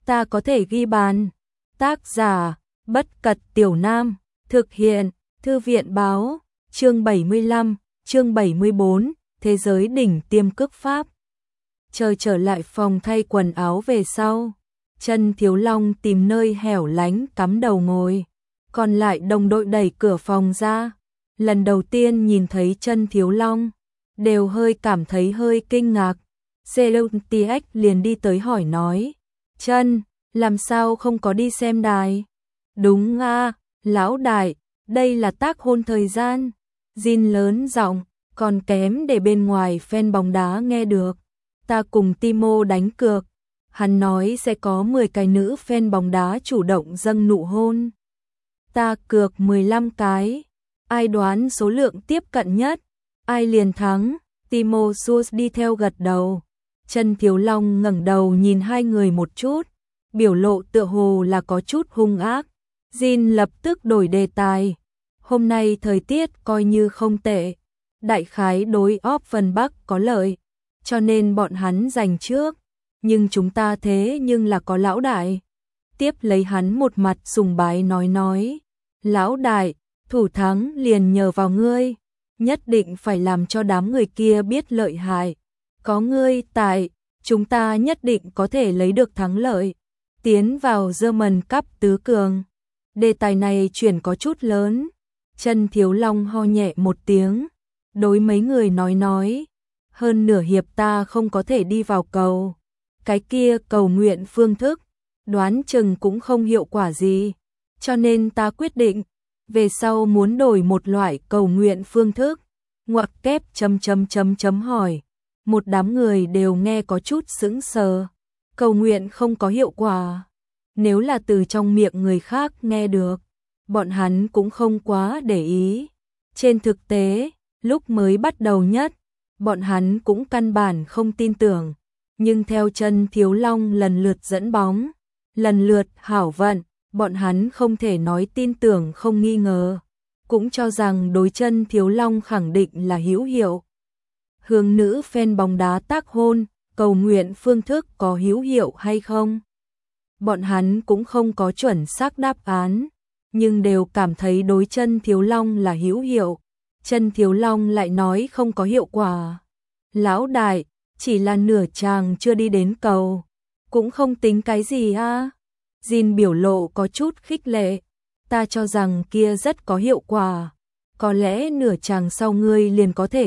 ta có thể ghi bàn. Tác giả, Bất Cật Tiểu Nam, thực hiện, Thư viện báo, chương 75, chương 74, Thế giới đỉnh tiêm cước pháp. Trời trở lại phòng thay quần áo về sau, Chân Thiếu Long tìm nơi hẻo lánh cắm đầu ngồi, còn lại đồng đội đẩy cửa phòng ra. Lần đầu tiên nhìn thấy Chân Thiếu Long, đều hơi cảm thấy hơi kinh ngạc. Seleucus liền đi tới hỏi nói, Chân, làm sao không có đi xem đài? Đúng a, lão đại, đây là tác hôn thời gian. Jin lớn giọng, còn kém để bên ngoài fan bóng đá nghe được. Ta cùng Timo đánh cược, hắn nói sẽ có 10 cái nữ fan bóng đá chủ động dâng nụ hôn. Ta cược 15 cái, ai đoán số lượng tiếp cận nhất, ai liền thắng. Timo Sus đi theo gật đầu. Chân Thiếu Long ngẩng đầu nhìn hai người một chút, biểu lộ tựa hồ là có chút hung ác. Jin lập tức đổi đề tài. Hôm nay thời tiết coi như không tệ, đại khái đối Offenbach có lợi, cho nên bọn hắn giành trước, nhưng chúng ta thế nhưng là có lão đại. Tiếp lấy hắn một mặt sùng bái nói, lão đại, thủ thắng liền nhờ vào ngươi, nhất định phải làm cho đám người kia biết lợi hại. Có ngươi tại, chúng ta nhất định có thể lấy được thắng lợi, tiến vào German Cup tứ cường. Đề tài này chuyển có chút lớn. Chân Thiếu Long ho nhẹ một tiếng, đối mấy người nói, hơn nửa hiệp ta không có thể đi vào cầu. Cái kia cầu nguyện phương thức, đoán chừng cũng không hiệu quả gì, cho nên ta quyết định, về sau muốn đổi một loại cầu nguyện phương thức. Ngoặc kép hỏi. Một đám người đều nghe có chút sững sờ. Cầu nguyện không có hiệu quả. Nếu là từ trong miệng người khác nghe được, bọn hắn cũng không quá để ý. Trên thực tế, lúc mới bắt đầu nhất, bọn hắn cũng căn bản không tin tưởng. Nhưng theo Chân Thiếu Long lần lượt dẫn bóng, lần lượt hảo vận, bọn hắn không thể nói tin tưởng không nghi ngờ, cũng cho rằng đối Chân Thiếu Long khẳng định là hữu hiệu. Hướng nữ fan bóng đá tác hôn, cầu nguyện phương thức có hữu hiệu hay không? Bọn hắn cũng không có chuẩn xác đáp án, nhưng đều cảm thấy đối Chân Thiếu Long là hữu hiệu. Chân Thiếu Long lại nói không có hiệu quả. Lão đại, chỉ là nửa chàng chưa đi đến cầu, cũng không tính cái gì a. Jin biểu lộ có chút khích lệ, ta cho rằng kia rất có hiệu quả, có lẽ nửa chàng sau ngươi liền có thể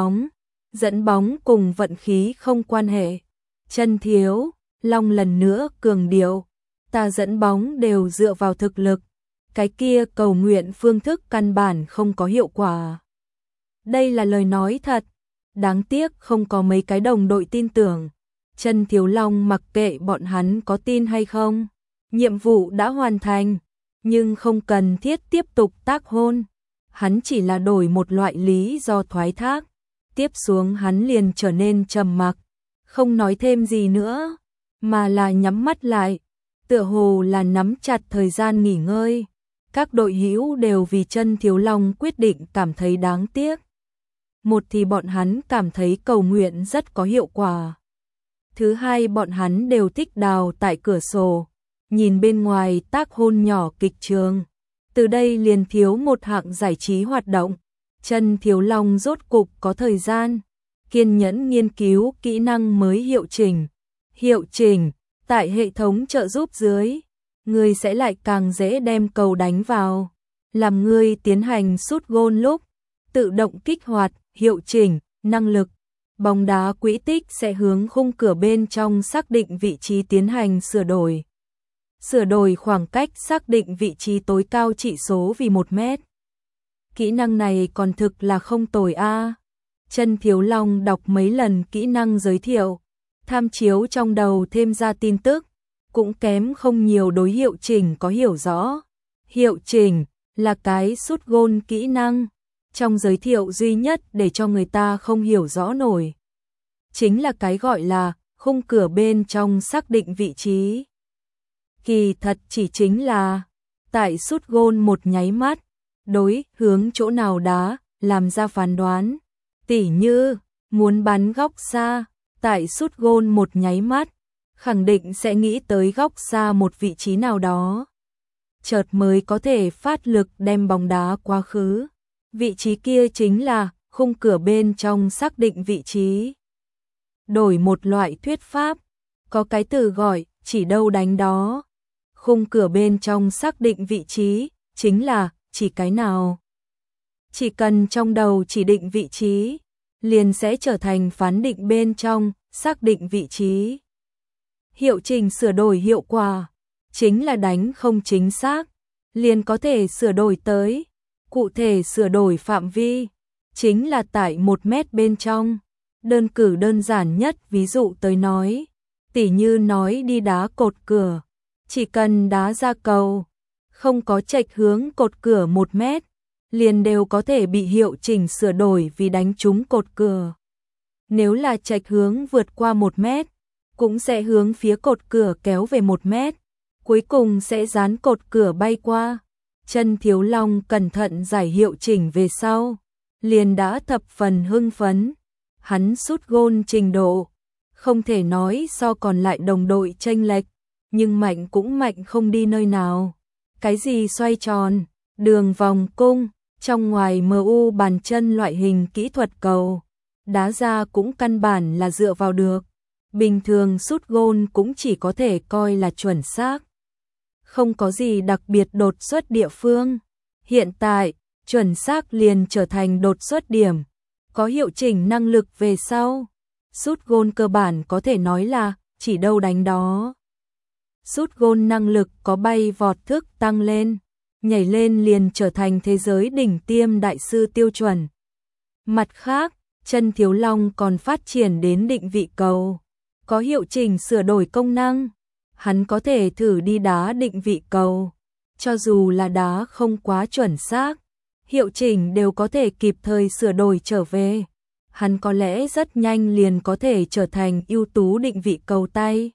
dẫn bóng cùng vận khí không quan hệ. Chân Thiếu Long lần nữa cường điệu, ta dẫn bóng đều dựa vào thực lực, cái kia cầu nguyện phương thức căn bản không có hiệu quả. Đây là lời nói thật, đáng tiếc không có mấy cái đồng đội tin tưởng. Chân Thiếu Long mặc kệ bọn hắn có tin hay không, nhiệm vụ đã hoàn thành, nhưng không cần thiết tiếp tục tác hôn. Hắn chỉ là đổi một loại lý do thoái thác. Tiếp xuống hắn liền trở nên trầm mặc, không nói thêm gì nữa, mà là nhắm mắt lại, tựa hồ là nắm chặt thời gian nghỉ ngơi. Các đội hữu đều vì Chân Thiếu Long quyết định cảm thấy đáng tiếc. Một thì bọn hắn cảm thấy cầu nguyện rất có hiệu quả. Thứ hai, bọn hắn đều thích đào tại cửa sổ, nhìn bên ngoài tác hôn nhỏ kịch trường. Từ đây liền thiếu một hạng giải trí hoạt động. Chân Thiếu Long rốt cục có thời gian, kiên nhẫn nghiên cứu kỹ năng mới hiệu chỉnh. Hiệu chỉnh, tại hệ thống trợ giúp dưới, ngươi sẽ lại càng dễ đem cầu đánh vào. Làm ngươi tiến hành sút gôn lúc, tự động kích hoạt, hiệu chỉnh, năng lực. Bóng đá quỹ tích sẽ hướng khung cửa bên trong xác định vị trí tiến hành sửa đổi. Sửa đổi khoảng cách xác định vị trí tối cao chỉ số vì 1 mét. Kỹ năng này còn thực là không tồi a. Chân Thiếu Long đọc mấy lần kỹ năng giới thiệu, tham chiếu trong đầu thêm ra tin tức, cũng kém không nhiều đối hiệu chỉnh có hiểu rõ. Hiệu chỉnh là cái sút gôn kỹ năng, trong giới thiệu duy nhất để cho người ta không hiểu rõ nổi. Chính là cái gọi là khung cửa bên trong xác định vị trí. Kỳ thật chỉ chính là tại sút gôn một nháy mắt, đối hướng chỗ nào đá, làm ra phán đoán. Tỉ như, muốn bắn góc xa, tại sút gôn một nháy mắt, khẳng định sẽ nghĩ tới góc xa một vị trí nào đó. Chợt mới có thể phát lực đem bóng đá quá khứ. Vị trí kia chính là khung cửa bên trong xác định vị trí. Đổi một loại thuyết pháp, có cái từ gọi chỉ đâu đánh đó. Khung cửa bên trong xác định vị trí chính là chỉ cái nào. Chỉ cần trong đầu chỉ định vị trí, liền sẽ trở thành phán định bên trong xác định vị trí. Hiệu chỉnh sửa đổi hiệu quả chính là đánh không chính xác, liền có thể sửa đổi tới. Cụ thể sửa đổi phạm vi chính là tại 1 mét bên trong. Đơn cử đơn giản nhất ví dụ tới nói, tỉ như nói đi đá cột cửa, chỉ cần đá ra cầu, không có chệch hướng cột cửa 1 mét, liền đều có thể bị hiệu chỉnh sửa đổi vì đánh trúng cột cửa. Nếu là chệch hướng vượt qua 1 mét, cũng sẽ hướng phía cột cửa kéo về 1 mét, cuối cùng sẽ dán cột cửa bay qua. Chân Thiếu Long cẩn thận giải hiệu chỉnh về sau, liền đã thập phần hưng phấn. Hắn sút gôn trình độ, không thể nói so còn lại đồng đội chênh lệch, nhưng mạnh cũng mạnh không đi nơi nào. Cái gì xoay tròn, đường vòng cung, trong ngoài MU bàn chân loại hình kỹ thuật cầu, đá ra cũng căn bản là dựa vào được. Bình thường sút gôn cũng chỉ có thể coi là chuẩn xác. Không có gì đặc biệt đột xuất địa phương. Hiện tại, chuẩn xác liền trở thành đột xuất điểm. Có hiệu chỉnh năng lực về sau. Sút gôn cơ bản có thể nói là chỉ đâu đánh đó. Sút gôn năng lực có bay vọt thức tăng lên, nhảy lên liền trở thành thế giới đỉnh tiêm đại sư tiêu chuẩn. Mặt khác, Chân Thiếu Long còn phát triển đến định vị cầu, có hiệu chỉnh sửa đổi công năng. Hắn có thể thử đi đá định vị cầu, cho dù là đá không quá chuẩn xác, hiệu chỉnh đều có thể kịp thời sửa đổi trở về. Hắn có lẽ rất nhanh liền có thể trở thành ưu tú định vị cầu tay.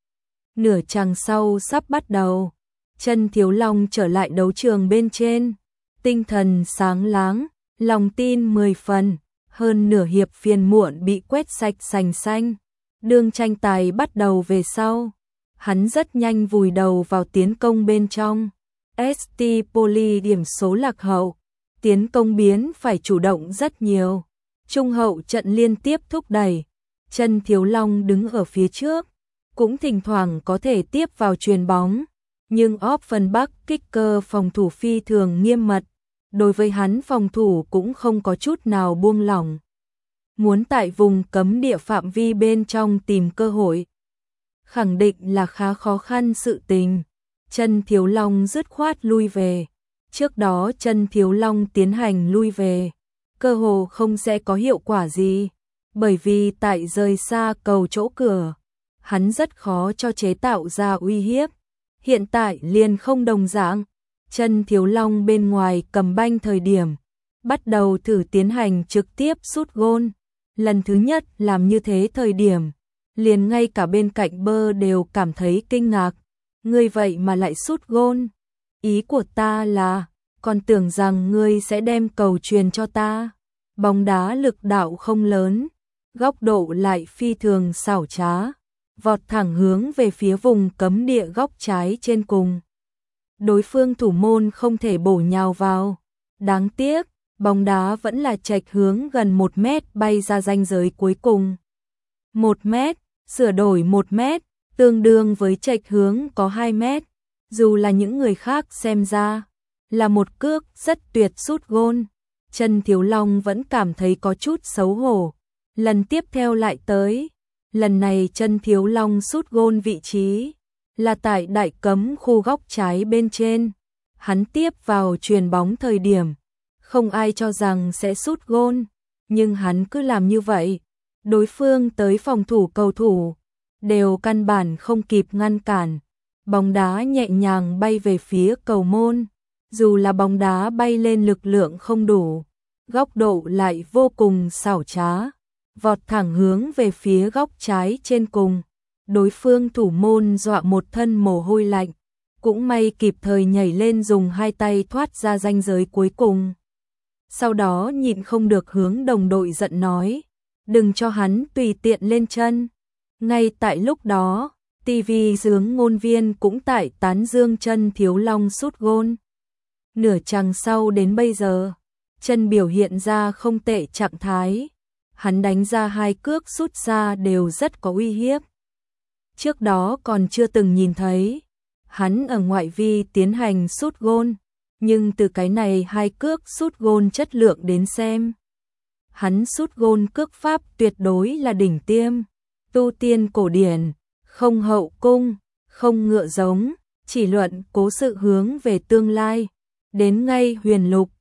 Nửa chặng sau sắp bắt đầu, Chân Thiếu Long trở lại đấu trường bên trên, tinh thần sáng láng, lòng tin 10 phần, hơn nửa hiệp phiền muộn bị quét sạch sành xanh. Đương tranh tài bắt đầu về sau, hắn rất nhanh vùi đầu vào tiến công bên trong. ST Poly điểm số lạc hậu, tiến công biến phải chủ động rất nhiều. Trung hậu trận liên tiếp thúc đẩy, Chân Thiếu Long đứng ở phía trước, cũng thỉnh thoảng có thể tiếp vào chuyền bóng, nhưng Offenbach kicker phòng thủ phi thường nghiêm mật, đối với hắn phòng thủ cũng không có chút nào buông lỏng. Muốn tại vùng cấm địa phạm vi bên trong tìm cơ hội, khẳng định là khá khó khăn sự tình. Chân Thiếu Long dứt khoát lui về. Trước đó Chân Thiếu Long tiến hành lui về, cơ hồ không sẽ có hiệu quả gì, bởi vì tại rời xa cầu chỗ cửa, hắn rất khó cho chế tạo ra uy hiếp. Hiện tại liền không đồng dạng, Chân Thiếu Long bên ngoài cầm banh thời điểm, bắt đầu thử tiến hành trực tiếp sút gôn. Lần thứ nhất làm như thế thời điểm, liền ngay cả bên cạnh bơ đều cảm thấy kinh ngạc. Ngươi vậy mà lại sút gôn? Ý của ta là, còn tưởng rằng ngươi sẽ đem cầu truyền cho ta. Bóng đá lực đạo không lớn, góc độ lại phi thường xảo trá, vọt thẳng hướng về phía vùng cấm địa góc trái trên cùng. Đối phương thủ môn không thể bổ nhào vào. Đáng tiếc, bóng đá vẫn là chệch hướng gần 1 mét bay ra ranh giới cuối cùng. 1 mét, sửa đổi 1 mét, tương đương với chệch hướng có 2 mét. Dù là những người khác xem ra là một cước rất tuyệt sút gôn, Chân Thiếu Long vẫn cảm thấy có chút xấu hổ. Lần tiếp theo lại tới, lần này Chân Thiếu Long sút gôn vị trí là tại đại cấm khu góc trái bên trên. Hắn tiếp vào chuyền bóng thời điểm, không ai cho rằng sẽ sút gôn, nhưng hắn cứ làm như vậy. Đối phương tới phòng thủ cầu thủ, đều căn bản không kịp ngăn cản. Bóng đá nhẹ nhàng bay về phía cầu môn, dù là bóng đá bay lên lực lượng không đủ, góc độ lại vô cùng xảo trá, vọt thẳng hướng về phía góc trái trên cùng. Đối phương thủ môn dọa một thân mồ hôi lạnh, cũng may kịp thời nhảy lên dùng hai tay thoát ra ranh giới cuối cùng. Sau đó nhịn không được hướng đồng đội giận nói, đừng cho hắn tùy tiện lên chân. Ngay tại lúc đó, TV dướng ngôn viên cũng tại tán dương chân Thiếu Long sút gôn. Nửa chặng sau đến bây giờ, chân biểu hiện ra không tệ trạng thái. Hắn đánh ra 2 cước sút xa đều rất có uy hiếp. Trước đó còn chưa từng nhìn thấy hắn ở ngoại vi tiến hành sút gôn, nhưng từ cái này 2 cước sút gôn chất lượng đến xem, hắn sút gôn cước pháp tuyệt đối là đỉnh tiêm, tu tiên cổ điển, không hậu cung, không ngựa giống, chỉ luận cố sự hướng về tương lai, đến ngay huyền lục,